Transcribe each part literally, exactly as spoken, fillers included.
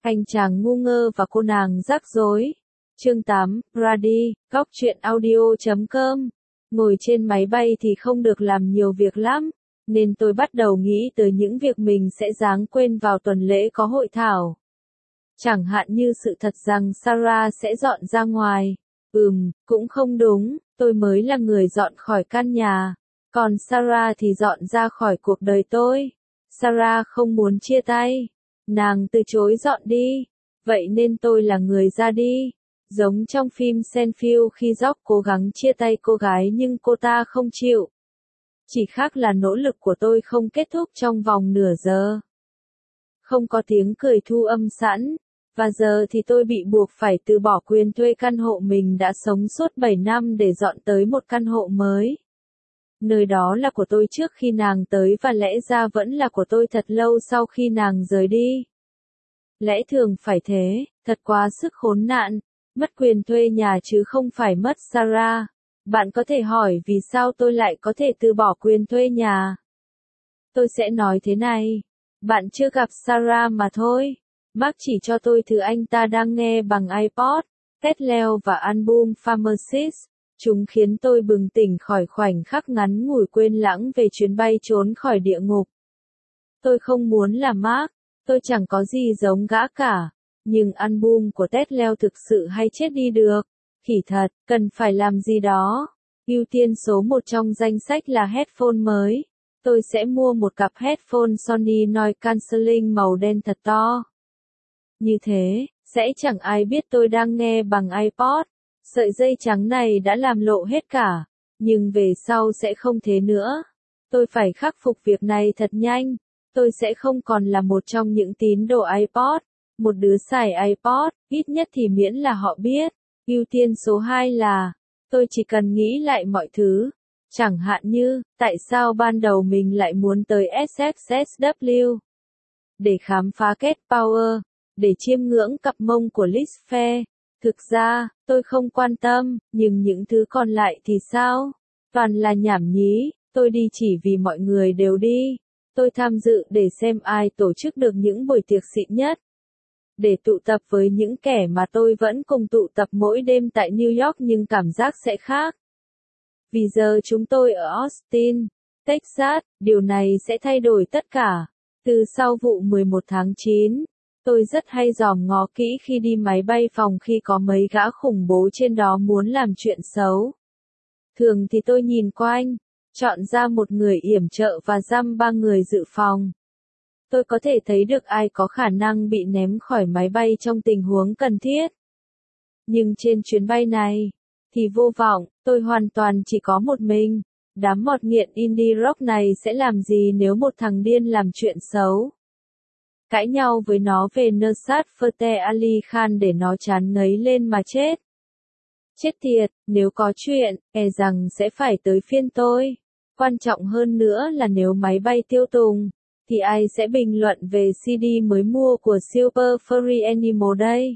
Anh chàng ngu ngơ và cô nàng rắc rối. Chương tám, Brady, góc truyện audio chấm com. Ngồi trên máy bay thì không được làm nhiều việc lắm, nên tôi bắt đầu nghĩ tới những việc mình sẽ giáng quên vào tuần lễ có hội thảo. Chẳng hạn như sự thật rằng Sarah sẽ dọn ra ngoài. Ừm, cũng không đúng, tôi mới là người dọn khỏi căn nhà, còn Sarah thì dọn ra khỏi cuộc đời tôi. Sarah không muốn chia tay, nàng từ chối dọn đi, vậy nên tôi là người ra đi. Giống trong phim Seinfeld khi Jock cố gắng chia tay cô gái nhưng cô ta không chịu. Chỉ khác là nỗ lực của tôi không kết thúc trong vòng nửa giờ. Không có tiếng cười thu âm sẵn, và giờ thì tôi bị buộc phải từ bỏ quyền thuê căn hộ mình đã sống suốt bảy năm để dọn tới một căn hộ mới. Nơi đó là của tôi trước khi nàng tới và lẽ ra vẫn là của tôi thật lâu sau khi nàng rời đi. Lẽ thường phải thế, thật quá sức khốn nạn, mất quyền thuê nhà chứ không phải mất Sarah. Bạn có thể hỏi vì sao tôi lại có thể từ bỏ quyền thuê nhà. Tôi sẽ nói thế này, bạn chưa gặp Sarah mà thôi. Mark chỉ cho tôi thứ anh ta đang nghe bằng iPod, Tetleo và album Pharmacist. Chúng khiến tôi bừng tỉnh khỏi khoảnh khắc ngắn ngủi quên lãng về chuyến bay trốn khỏi địa ngục. Tôi không muốn là Mark, tôi chẳng có gì giống gã cả. Nhưng album của Tetleo thực sự hay chết đi được. Khỉ thật, cần phải làm gì đó. Ưu tiên số một trong danh sách là headphone mới. Tôi sẽ mua một cặp headphone Sony Noise Cancelling màu đen thật to. Như thế, sẽ chẳng ai biết tôi đang nghe bằng iPod. Sợi dây trắng này đã làm lộ hết cả, nhưng về sau sẽ không thế nữa. Tôi phải khắc phục việc này thật nhanh. Tôi sẽ không còn là một trong những tín đồ iPod, một đứa xài iPod, ít nhất thì miễn là họ biết. Ưu tiên số hai là, tôi chỉ cần nghĩ lại mọi thứ. Chẳng hạn như, tại sao ban đầu mình lại muốn tới ét ép ét vê? Để khám phá Cat Power, để chiêm ngưỡng cặp mông của Liz Phair. Thực ra, tôi không quan tâm, nhưng những thứ còn lại thì sao? Toàn là nhảm nhí, tôi đi chỉ vì mọi người đều đi. Tôi tham dự để xem ai tổ chức được những buổi tiệc xịn nhất. Để tụ tập với những kẻ mà tôi vẫn cùng tụ tập mỗi đêm tại New York nhưng cảm giác sẽ khác. Vì giờ chúng tôi ở Austin, Texas, điều này sẽ thay đổi tất cả. Từ sau vụ mười một tháng chín, tôi rất hay dòm ngó kỹ khi đi máy bay phòng khi có mấy gã khủng bố trên đó muốn làm chuyện xấu. Thường thì tôi nhìn quanh, chọn ra một người yểm trợ và giam ba người dự phòng. Tôi có thể thấy được ai có khả năng bị ném khỏi máy bay trong tình huống cần thiết. Nhưng trên chuyến bay này, thì vô vọng, tôi hoàn toàn chỉ có một mình. Đám mọt nghiện indie rock này sẽ làm gì nếu một thằng điên làm chuyện xấu? Cãi nhau với nó về Nusrat Fateh Ali Khan để nó chán ngấy lên mà chết. Chết tiệt, nếu có chuyện, e rằng sẽ phải tới phiên tôi. Quan trọng hơn nữa là nếu máy bay tiêu tùng, thì ai sẽ bình luận về xê đê mới mua của Super Furry Animal đây?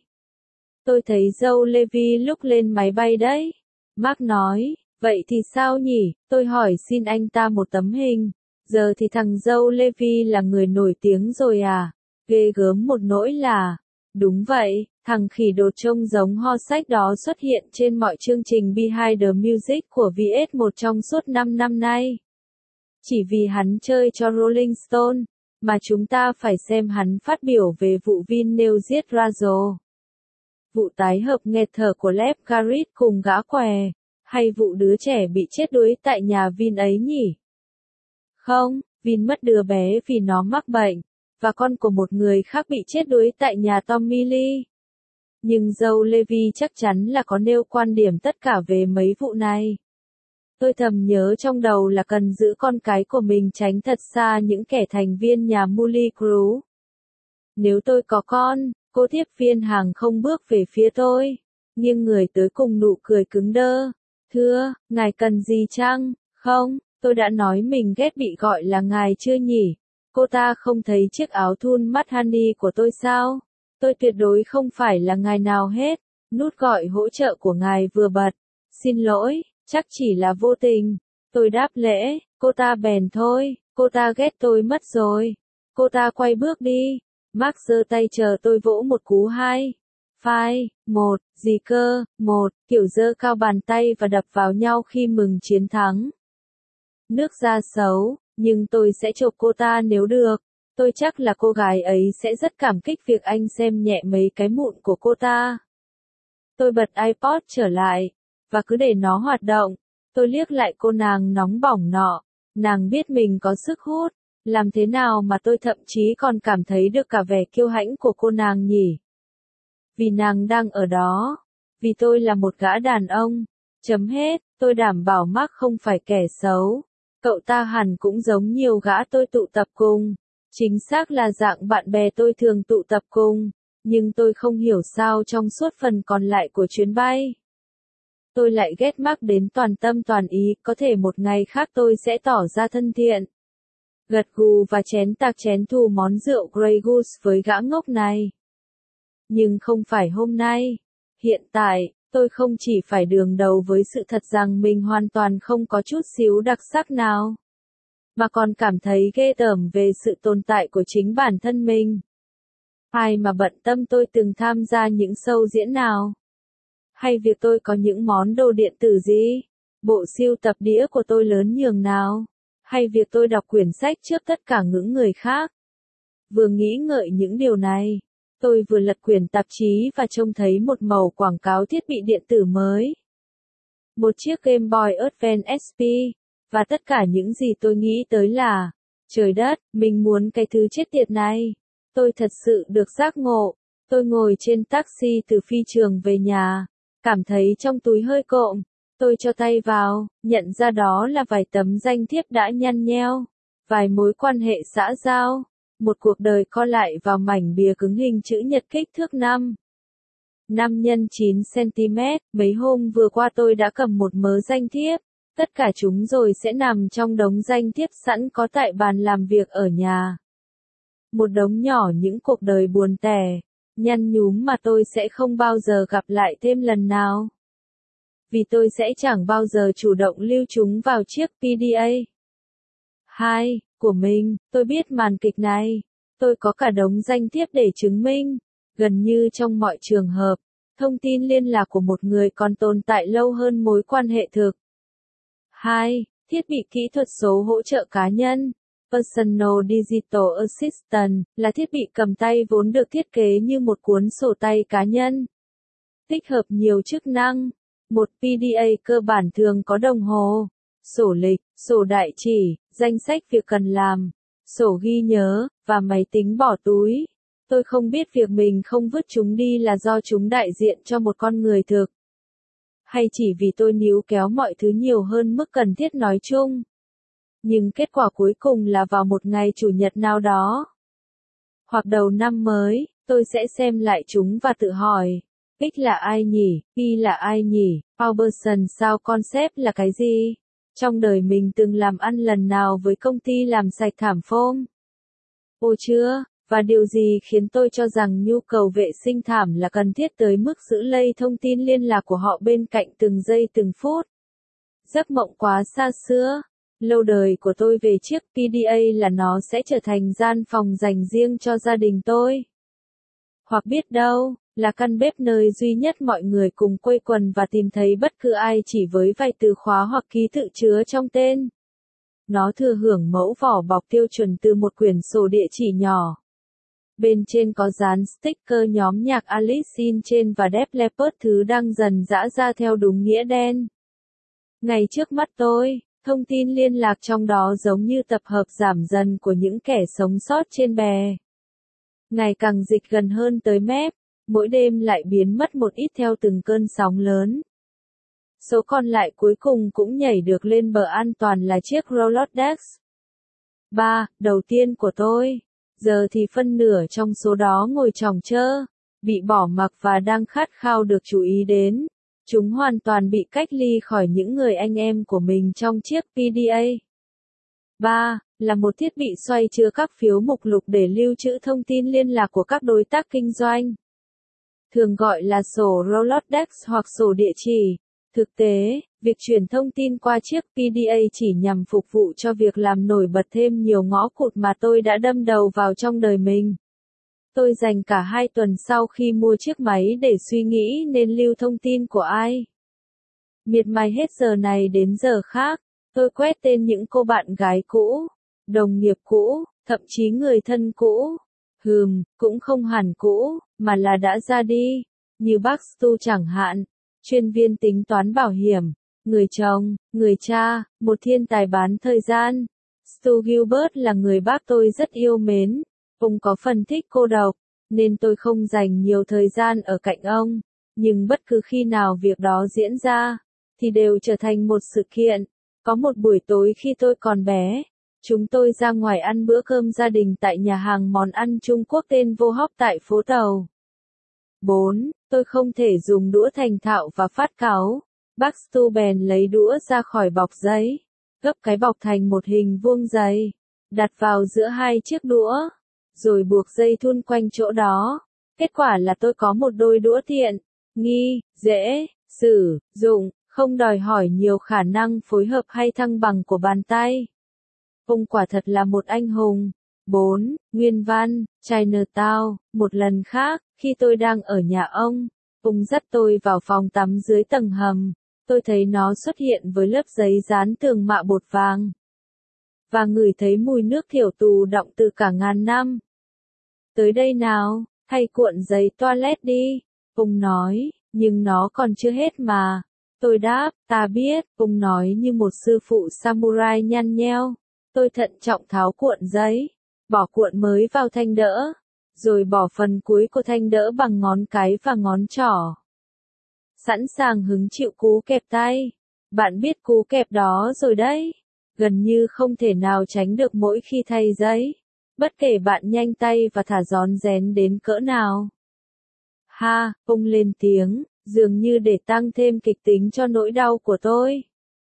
Tôi thấy Joe Levy lúc lên máy bay đấy. Mark nói, vậy thì sao nhỉ? Tôi hỏi xin anh ta một tấm hình. Giờ thì thằng Joe Levy là người nổi tiếng rồi à? Ghê gớm một nỗi là, đúng vậy, thằng khỉ đột trông giống ho sách đó xuất hiện trên mọi chương trình Behind the Music của vê ét một trong suốt năm năm nay. Chỉ vì hắn chơi cho Rolling Stone, mà chúng ta phải xem hắn phát biểu về vụ Vin nêu giết Razzle. Vụ tái hợp nghẹt thở của Lev Garrett cùng gã què, hay vụ đứa trẻ bị chết đuối tại nhà Vin ấy nhỉ? Không, Vin mất đứa bé vì nó mắc bệnh, và con của một người khác bị chết đuối tại nhà Tommy Lee. Nhưng Joe Levy chắc chắn là có nêu quan điểm tất cả về mấy vụ này. Tôi thầm nhớ trong đầu là cần giữ con cái của mình tránh thật xa những kẻ thành viên nhà Motley Crue. Nếu tôi có con, cô tiếp viên hàng không bước về phía tôi, nghiêng người tới cùng nụ cười cứng đơ. Thưa, ngài cần gì chăng? Không, tôi đã nói mình ghét bị gọi là ngài chưa nhỉ? Cô ta không thấy chiếc áo thun mắt honey của tôi sao? Tôi tuyệt đối không phải là ngài nào hết. Nút gọi hỗ trợ của ngài vừa bật. Xin lỗi, chắc chỉ là vô tình. Tôi đáp lễ, cô ta bèn thôi, cô ta ghét tôi mất rồi. Cô ta quay bước đi. Mark giơ tay chờ tôi vỗ một cú hai. Phai, một, gì cơ, một, kiểu giơ cao bàn tay và đập vào nhau khi mừng chiến thắng. Nước da xấu, nhưng tôi sẽ chộp cô ta nếu được. Tôi chắc là cô gái ấy sẽ rất cảm kích việc anh xem nhẹ mấy cái mụn của cô ta. Tôi bật iPod trở lại, và cứ để nó hoạt động. Tôi liếc lại cô nàng nóng bỏng nọ. Nàng biết mình có sức hút. Làm thế nào mà tôi thậm chí còn cảm thấy được cả vẻ kiêu hãnh của cô nàng nhỉ? Vì nàng đang ở đó. Vì tôi là một gã đàn ông. Chấm hết, tôi đảm bảo Mark không phải kẻ xấu. Cậu ta hẳn cũng giống nhiều gã tôi tụ tập cùng. Chính xác là dạng bạn bè tôi thường tụ tập cùng. Nhưng tôi không hiểu sao trong suốt phần còn lại của chuyến bay. Tôi lại ghét Mark đến toàn tâm toàn ý, có thể một ngày khác tôi sẽ tỏ ra thân thiện. Gật gù và chén tạc chén thù món rượu Grey Goose với gã ngốc này. Nhưng không phải hôm nay. Hiện tại, tôi không chỉ phải đương đầu với sự thật rằng mình hoàn toàn không có chút xíu đặc sắc nào. Mà còn cảm thấy ghê tởm về sự tồn tại của chính bản thân mình. Ai mà bận tâm tôi từng tham gia những show diễn nào? Hay việc tôi có những món đồ điện tử gì? Bộ sưu tập đĩa của tôi lớn nhường nào? Hay việc tôi đọc quyển sách trước tất cả những người khác? Vừa nghĩ ngợi những điều này, tôi vừa lật quyển tạp chí và trông thấy một mẩu quảng cáo thiết bị điện tử mới. Một chiếc Game Boy Advance ét pê, và tất cả những gì tôi nghĩ tới là, trời đất, mình muốn cái thứ chết tiệt này. Tôi thật sự được giác ngộ. Tôi ngồi trên taxi từ phi trường về nhà, cảm thấy trong túi hơi cộm. Tôi cho tay vào, nhận ra đó là vài tấm danh thiếp đã nhăn nheo, vài mối quan hệ xã giao, một cuộc đời co lại vào mảnh bìa cứng hình chữ nhật kích thước năm. năm nhân chín xăng-ti-mét, mấy hôm vừa qua tôi đã cầm một mớ danh thiếp, tất cả chúng rồi sẽ nằm trong đống danh thiếp sẵn có tại bàn làm việc ở nhà. Một đống nhỏ những cuộc đời buồn tẻ, nhăn nhúm mà tôi sẽ không bao giờ gặp lại thêm lần nào. Vì tôi sẽ chẳng bao giờ chủ động lưu chúng vào chiếc pê đê a. hai của mình, tôi biết màn kịch này. Tôi có cả đống danh thiếp để chứng minh. Gần như trong mọi trường hợp, thông tin liên lạc của một người còn tồn tại lâu hơn mối quan hệ thực. hai. Thiết bị kỹ thuật số hỗ trợ cá nhân. Personal Digital Assistant là thiết bị cầm tay vốn được thiết kế như một cuốn sổ tay cá nhân. Tích hợp nhiều chức năng. Một pê đê a cơ bản thường có đồng hồ, sổ lịch, sổ đại chỉ, danh sách việc cần làm, sổ ghi nhớ, và máy tính bỏ túi. Tôi không biết việc mình không vứt chúng đi là do chúng đại diện cho một con người thực. Hay chỉ vì tôi níu kéo mọi thứ nhiều hơn mức cần thiết nói chung. Nhưng kết quả cuối cùng là vào một ngày chủ nhật nào đó, hoặc đầu năm mới, tôi sẽ xem lại chúng và tự hỏi. X là ai nhỉ? Y là ai nhỉ? Pauberson sao concept là cái gì? Trong đời mình từng làm ăn lần nào với công ty làm sạch thảm phông? Ồ chưa, và điều gì khiến tôi cho rằng nhu cầu vệ sinh thảm là cần thiết tới mức giữ lây thông tin liên lạc của họ bên cạnh từng giây từng phút? Giấc mộng quá xa xưa. Lâu đời của tôi về chiếc pê đê a là nó sẽ trở thành gian phòng dành riêng cho gia đình tôi. Hoặc biết đâu, là căn bếp nơi duy nhất mọi người cùng quây quần và tìm thấy bất cứ ai chỉ với vài từ khóa hoặc ký tự chứa trong tên. Nó thừa hưởng mẫu vỏ bọc tiêu chuẩn từ một quyển sổ địa chỉ nhỏ. Bên trên có dán sticker nhóm nhạc Alice in Chains và Def Leppard, thứ đang dần rã ra theo đúng nghĩa đen. Ngay trước mắt tôi, thông tin liên lạc trong đó giống như tập hợp giảm dần của những kẻ sống sót trên bè. Ngày càng dịch gần hơn tới mép, mỗi đêm lại biến mất một ít theo từng cơn sóng lớn. Số còn lại cuối cùng cũng nhảy được lên bờ an toàn là chiếc Rolodex. ba. Đầu tiên của tôi. Giờ thì phân nửa trong số đó ngồi chòng chơ, bị bỏ mặc và đang khát khao được chú ý đến. Chúng hoàn toàn bị cách ly khỏi những người anh em của mình trong chiếc pê đê a. ba. Là một thiết bị xoay chứa các phiếu mục lục để lưu trữ thông tin liên lạc của các đối tác kinh doanh. Thường gọi là sổ Rolodex hoặc sổ địa chỉ. Thực tế, việc truyền thông tin qua chiếc pê đê a chỉ nhằm phục vụ cho việc làm nổi bật thêm nhiều ngõ cụt mà tôi đã đâm đầu vào trong đời mình. Tôi dành cả hai tuần sau khi mua chiếc máy để suy nghĩ nên lưu thông tin của ai. Miệt mài hết giờ này đến giờ khác, tôi quét tên những cô bạn gái cũ, đồng nghiệp cũ, thậm chí người thân cũ. Hừm, cũng không hẳn cũ, mà là đã ra đi, như bác Stu chẳng hạn, chuyên viên tính toán bảo hiểm, người chồng, người cha, một thiên tài bán thời gian. Stu Gilbert là người bác tôi rất yêu mến, ông có phần thích cô độc, nên tôi không dành nhiều thời gian ở cạnh ông, nhưng bất cứ khi nào việc đó diễn ra, thì đều trở thành một sự kiện. Có một buổi tối khi tôi còn bé, chúng tôi ra ngoài ăn bữa cơm gia đình tại nhà hàng món ăn Trung Quốc tên Vô Hóc tại phố Tàu. bốn. Tôi không thể dùng đũa thành thạo và phát cáu. Bác Stu bèn lấy đũa ra khỏi bọc giấy, gấp cái bọc thành một hình vuông dày, đặt vào giữa hai chiếc đũa, rồi buộc dây thun quanh chỗ đó. Kết quả là tôi có một đôi đũa tiện, nghi, dễ, sử, dụng, không đòi hỏi nhiều khả năng phối hợp hay thăng bằng của bàn tay. Ông quả thật là một anh hùng. bốn. Nguyên văn, Chinatown. Một lần khác, khi tôi đang ở nhà ông, ông dắt tôi vào phòng tắm dưới tầng hầm. Tôi thấy nó xuất hiện với lớp giấy dán tường mạ bột vàng. Và ngửi thấy mùi nước thiểu tù đọng từ cả ngàn năm. Tới đây nào, thay cuộn giấy toilet đi. Ông nói, nhưng nó còn chưa hết mà. Tôi đáp, ta biết, ông nói như một sư phụ samurai nhăn nheo. Tôi thận trọng tháo cuộn giấy, bỏ cuộn mới vào thanh đỡ, rồi bỏ phần cuối của thanh đỡ bằng ngón cái và ngón trỏ. Sẵn sàng hứng chịu cú kẹp tay. Bạn biết cú kẹp đó rồi đấy. Gần như không thể nào tránh được mỗi khi thay giấy. Bất kể bạn nhanh tay và thả rón rén đến cỡ nào. Ha, ông lên tiếng, dường như để tăng thêm kịch tính cho nỗi đau của tôi.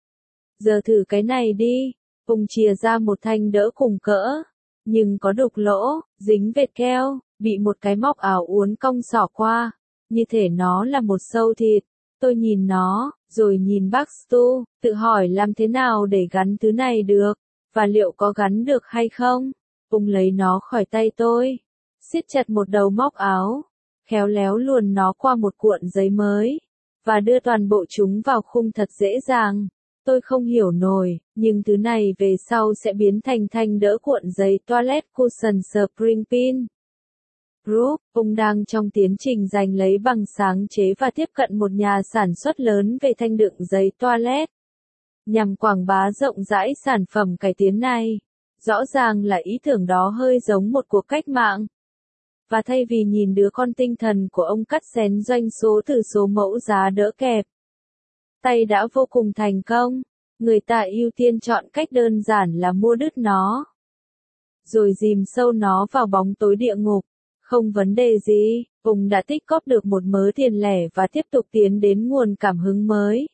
Giờ thử cái này đi. Ông chìa ra một thanh đỡ cùng cỡ, nhưng có đục lỗ, dính vệt keo, bị một cái móc ảo uốn cong xỏ qua, như thể nó là một sâu thịt. Tôi nhìn nó, rồi nhìn bác Stu, tự hỏi làm thế nào để gắn thứ này được, và liệu có gắn được hay không. Ông lấy nó khỏi tay tôi, siết chặt một đầu móc áo, khéo léo luồn nó qua một cuộn giấy mới, và đưa toàn bộ chúng vào khung thật dễ dàng. Tôi không hiểu nổi, nhưng thứ này về sau sẽ biến thành thanh đỡ cuộn giấy toilet cushion spring pin. Group, ông đang trong tiến trình giành lấy bằng sáng chế và tiếp cận một nhà sản xuất lớn về thanh đựng giấy toilet, nhằm quảng bá rộng rãi sản phẩm cải tiến này. Rõ ràng là ý tưởng đó hơi giống một cuộc cách mạng. Và thay vì nhìn đứa con tinh thần của ông cắt xén doanh số từ số mẫu giá đỡ kẹp, tay đã vô cùng thành công, người ta ưu tiên chọn cách đơn giản là mua đứt nó, rồi dìm sâu nó vào bóng tối địa ngục. Không vấn đề gì, ông đã tích cóp được một mớ tiền lẻ và tiếp tục tiến đến nguồn cảm hứng mới.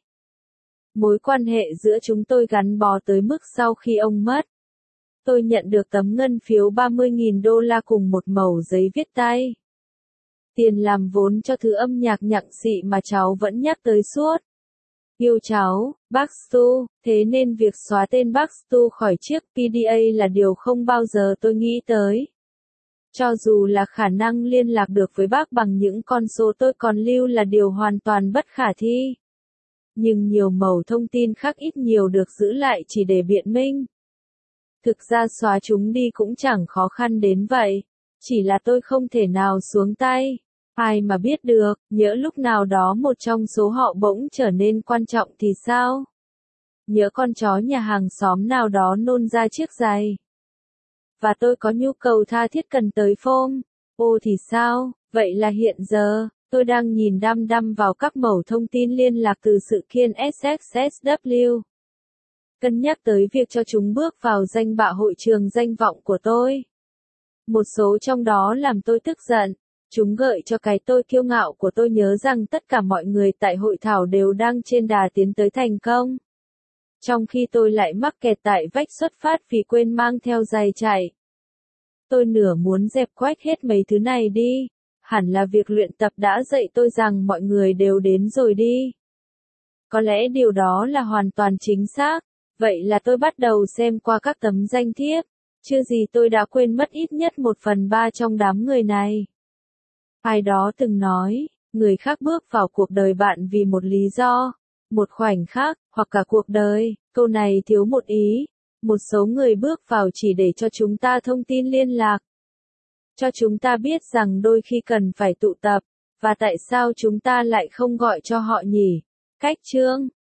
Mối quan hệ giữa chúng tôi gắn bó tới mức sau khi ông mất, tôi nhận được tấm ngân phiếu ba mươi nghìn đô la cùng một mẩu giấy viết tay. Tiền làm vốn cho thứ âm nhạc nhặng xị mà cháu vẫn nhắc tới suốt. Yêu cháu, bác Stu, thế nên việc xóa tên bác Stu khỏi chiếc pê đê a là điều không bao giờ tôi nghĩ tới. Cho dù là khả năng liên lạc được với bác bằng những con số tôi còn lưu là điều hoàn toàn bất khả thi. Nhưng nhiều mẩu thông tin khác ít nhiều được giữ lại chỉ để biện minh. Thực ra xóa chúng đi cũng chẳng khó khăn đến vậy, chỉ là tôi không thể nào xuống tay. Ai mà biết được, nhỡ lúc nào đó một trong số họ bỗng trở nên quan trọng thì sao? Nhỡ con chó nhà hàng xóm nào đó nôn ra chiếc giày. Và tôi có nhu cầu tha thiết cần tới phôm. Ô thì sao? Vậy là hiện giờ, tôi đang nhìn đăm đăm vào các mẩu thông tin liên lạc từ sự kiện ét ích ét vê. Cân nhắc tới việc cho chúng bước vào danh bạ hội trường danh vọng của tôi. Một số trong đó làm tôi tức giận. Chúng gợi cho cái tôi kiêu ngạo của tôi nhớ rằng tất cả mọi người tại hội thảo đều đang trên đà tiến tới thành công. Trong khi tôi lại mắc kẹt tại vách xuất phát vì quên mang theo giày chạy. Tôi nửa muốn dẹp quách hết mấy thứ này đi. Hẳn là việc luyện tập đã dạy tôi rằng mọi người đều đến rồi đi. Có lẽ điều đó là hoàn toàn chính xác. Vậy là tôi bắt đầu xem qua các tấm danh thiếp. Chưa gì tôi đã quên mất ít nhất một phần ba trong đám người này. Ai đó từng nói, người khác bước vào cuộc đời bạn vì một lý do, một khoảnh khắc, hoặc cả cuộc đời. Câu này thiếu một ý. Một số người bước vào chỉ để cho chúng ta thông tin liên lạc. Cho chúng ta biết rằng đôi khi cần phải tụ tập. Và tại sao chúng ta lại không gọi cho họ nhỉ? Cách chương